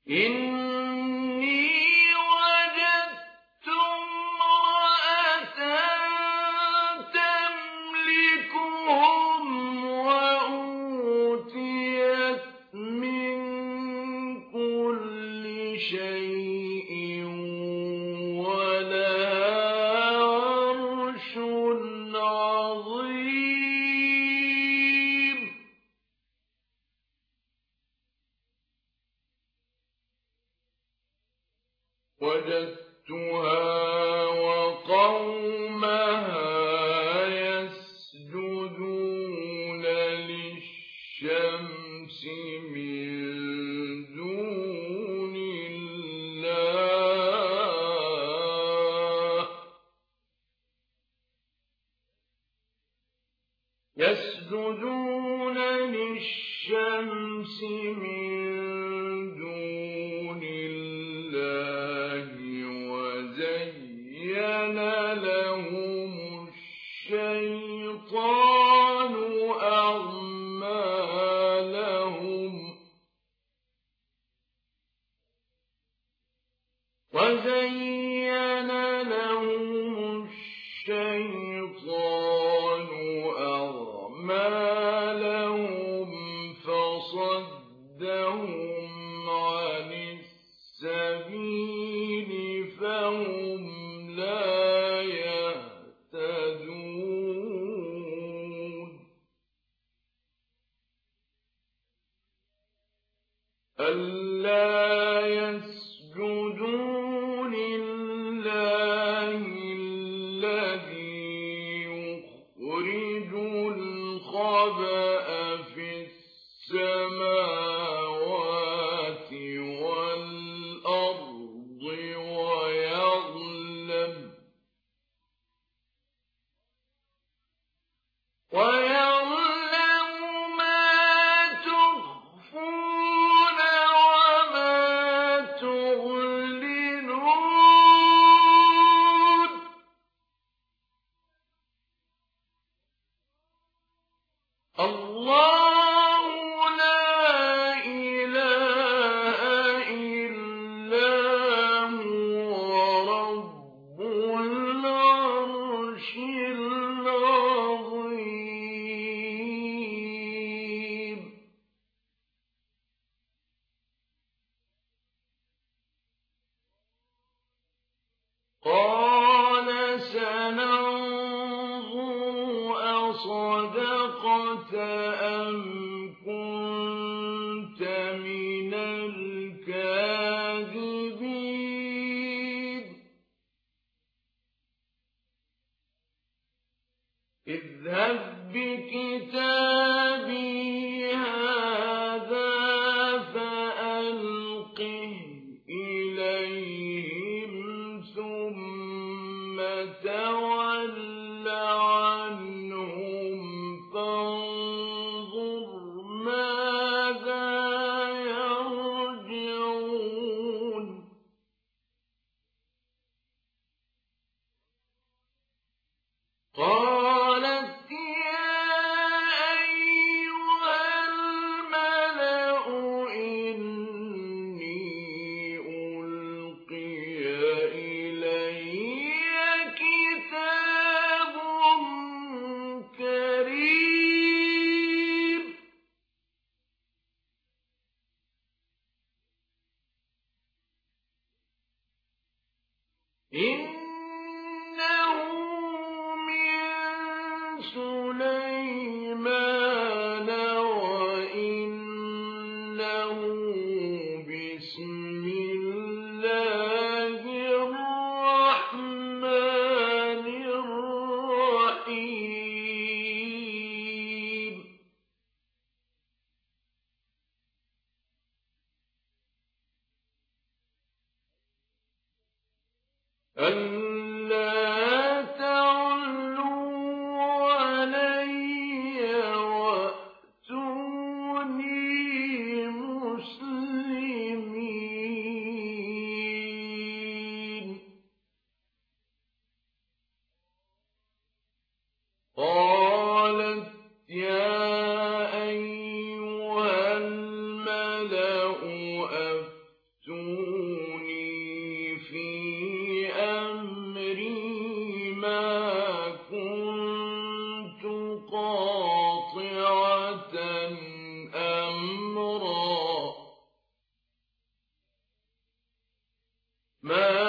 إني وجدت امرأة تملكهم وأوتيت من كل شيء ولها عرش عظيم. وجدتها وقومها يسجدون للشمس من دون الله وزين لهم الشيطان أعمالهم فصدهم عن السبيل فهم لا يهتدون. ألا يسجدوا لله الذي يخرج الخبأ في السماوات والأرض ويعلم ما تخفون وما تعلنون. الله لا إله إلا هو رب العرش العظيم. قال سننظر أصدقت أم كنت من الكاذبين. اذهب بكتابي هذا فألقه إليهم ثم تول عنهم فانظر ماذا يرجعون. قالت يا أيها الملأ إني ألقي إلي كتاب كريم إنه من سليمان وإنه بسم الله الرحمن الرحيم. ألا تعلوا علي وأتوني مسلمين. قالت يا أيها الملأ أفتوني في أمري ما كنت قاطعة أمرا ما